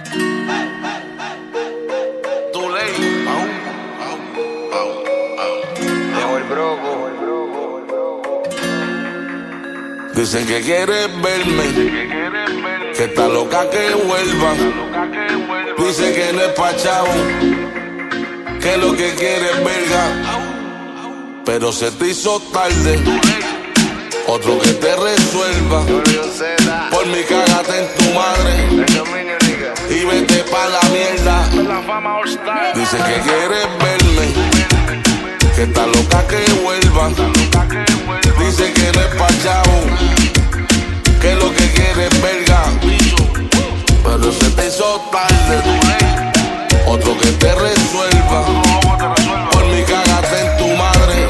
Dicen que quieres verme, que está loca que vuelva. Dice que no es pa' chavo, que lo que quiere es verga. Pero se te hizo tarde, otro que te resuelva. Por mi cágate en tu madre y vete pa' la mierda. Dice que quieres verme, que está loca que vuelva. Dice que no es pa' chavo, que lo que quiere es verga. Pero se te hizo tarde, otro que te resuelva. Por mi cágate en tu madre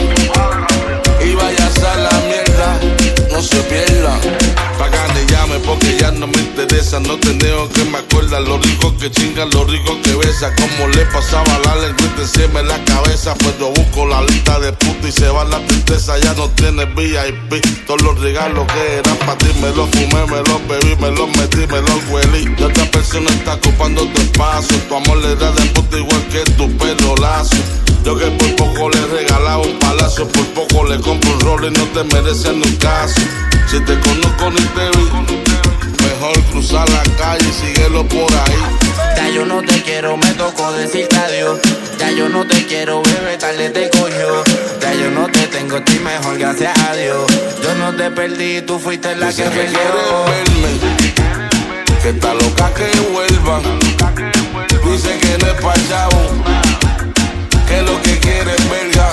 y vayas a la mierda, no se pierda. Pagan y llame porque ya no me interesa. No tengo que me acuerda lo rico que chinga, lo rico que besa. Como le pasaba la lengüita encima en la cabeza. Pues yo busco la lista de puta y se va la tristeza. Ya no tienes VIP. Todos los regalos que eran para ti me los fumé, me los bebí, me los metí, me los huelí. Y otra persona está ocupando tu espacio. Tu amor le da de puta igual que tu pelo lazo. Yo que por poco le regalaba un palacio, por poco le compro un rol y no te mereces ni un caso. Si te conozco ni te vi, mejor cruzar la calle y síguelo por ahí. Ya yo no te quiero, me tocó decirte adiós. Ya yo no te quiero, bebé, tarde te cogió. Ya yo no te tengo, estoy mejor, gracias a Dios. Yo no te perdí, tú fuiste la que perdió. Verme, que está loca que vuelva. Dice que no es pa' chavo, que lo que quiere es verga.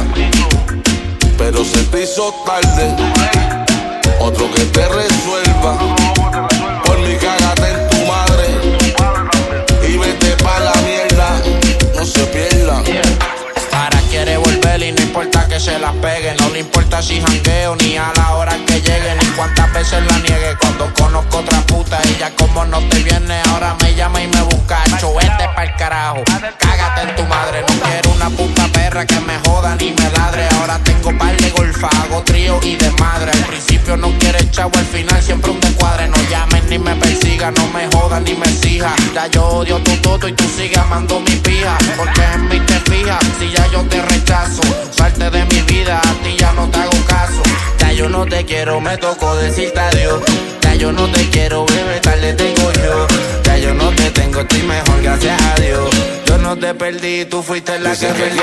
Pero se te hizo tarde, otro que te resuelva. Por mi cágate en tu madre y vete pa' la mierda, no se pierda. Ahora quiere volver y no importa que se las pegue. No le importa si jangueo ni a la hora que llegue, ni cuántas veces la niegue. Cuando conozco otra puta, ella como no te viene, ahora me llama y me busca. Vete pa'l carajo, cágate en tu madre. No quiero una puta perra que me joda ni me ladre. Ahora tengo par de golfa, hago trío y de madre. Al principio no quiere chavo, al final siempre un descuadre. No llames ni me persiga, no me jodas ni me exija. Ya yo odio tu toto y tú sigues amando mi pija. Porque en mí te fijas, si ya yo te rechazo. Salte de mi vida, a ti ya no te hago caso. Ya yo no te quiero, me tocó decirte adiós. Ya yo no te quiero, bebé, tarde te cogió. Ya yo no te tengo, estoy mejor, gracias a Dios. Yo no te perdí, tú fuiste la que perdió.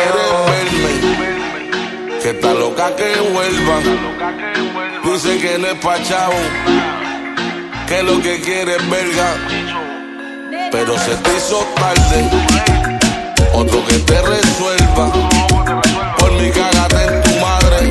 Verme, que está loca que vuelva. Dice que no es pa' chavo, que lo que quiere es verga. Pero se te hizo tarde, otro que te resuelva. Por mi cágate en tu madre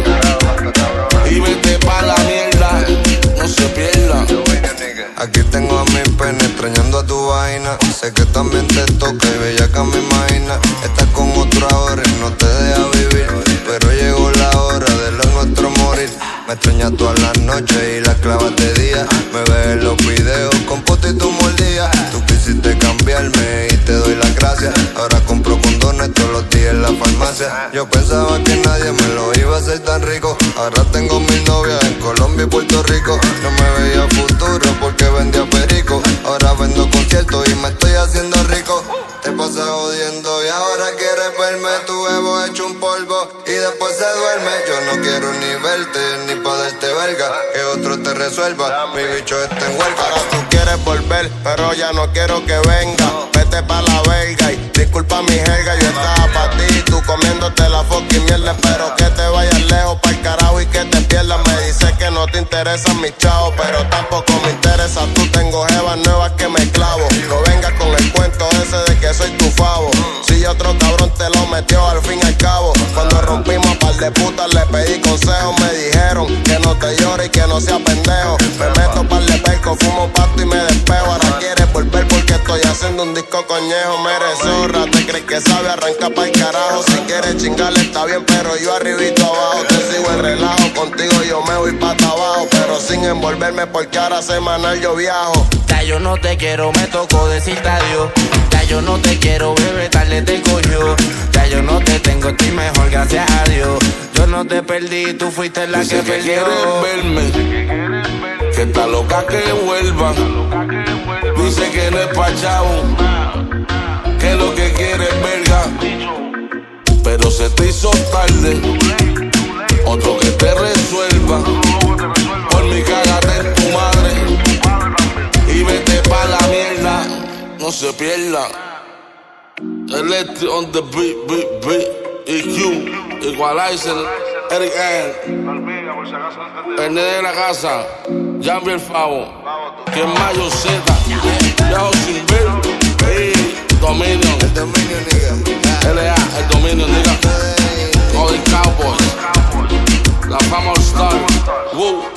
y vete pa' la mierda, no se pierda. Aquí tengo a mi pene extrañando a tu vaina. Sé que también te toca y bellaca me imagina. Estás con otro ahora y no te deja vivir, pero llegó la hora de lo nuestro morir. Me extrañas todas las noches y las clavas de día. Me ves en los videos con puta y tu mordida. Tú quisiste cambiarme y te doy las gracias. Ahora compro condones todos los días en la farmacia. Yo pensaba que nadie me lo iba a hacer tan rico. Ahora tengo 1000 novias en Colombia y Puerto Rico. No me veía futuro porque vendía perico. Ahora vendo conciertos y me estoy haciendo rico. Te pasas jodiendo y ahora quieres verme. Tu ego hecho un polvo y después se duerme. Yo no quiero ni verte ni pa' darte verga, que otro te resuelva. Mi bicho está en huelga. Ahora tú quieres volver, pero ya no quiero que venga. Vete pa' la verga y disculpa mi jerga. Yo estaba pa' ti, tú comiéndote la fucking mierda. Espero que te vayas lejos pa'l carajo y que te pierdas. Me dices que no te interesan mis chavos, pero tampoco me interesa. Tú tengo jevas nuevas que me clavo. No vengas con el cuento ese de que soy tu favo. Si otro cabrón te lo metió al fin y al cabo. Cuando rompimos a par de putas le pedí consejos. Me dijeron que no te llore y que no sea pendejo. Me meto par de perco, fumo pasto y me despejo. Ahora quieres volver porque estoy haciendo un disco coñejo. Me eres zorra, te crees que sabe, arranca pa'l carajo. Si quieres chingarle está bien, pero yo arribito abajo. Te sigo en relajo, contigo yo me voy pa' abajo. Pero sin envolverme porque ahora semanal yo viajo. Ya yo no te quiero, me tocó decirte adiós. Ya yo no te quiero, bebé, tarde te cogió. Ya yo no te tengo, estoy mejor, gracias a Dios. Yo no te perdí, tú fuiste la Dice que perdió. Verme, que está loca que vuelva. Dice que no es pa' chavo, que lo que quiere es verga. Pero se te hizo tarde, otro que te resuelva. Por mi cágate en tu madre y vete pa' la mierda, no se pierda. Electric on the beat, EQ, Equalizer, Eric N, el nene de la casa, Jambi el Favo, que es Mayo Z, Yajo sin ver, Dominion, El dominio, nigga. LA, el Dominion, nigga, Golden Cowboys, la fama All Star, woo.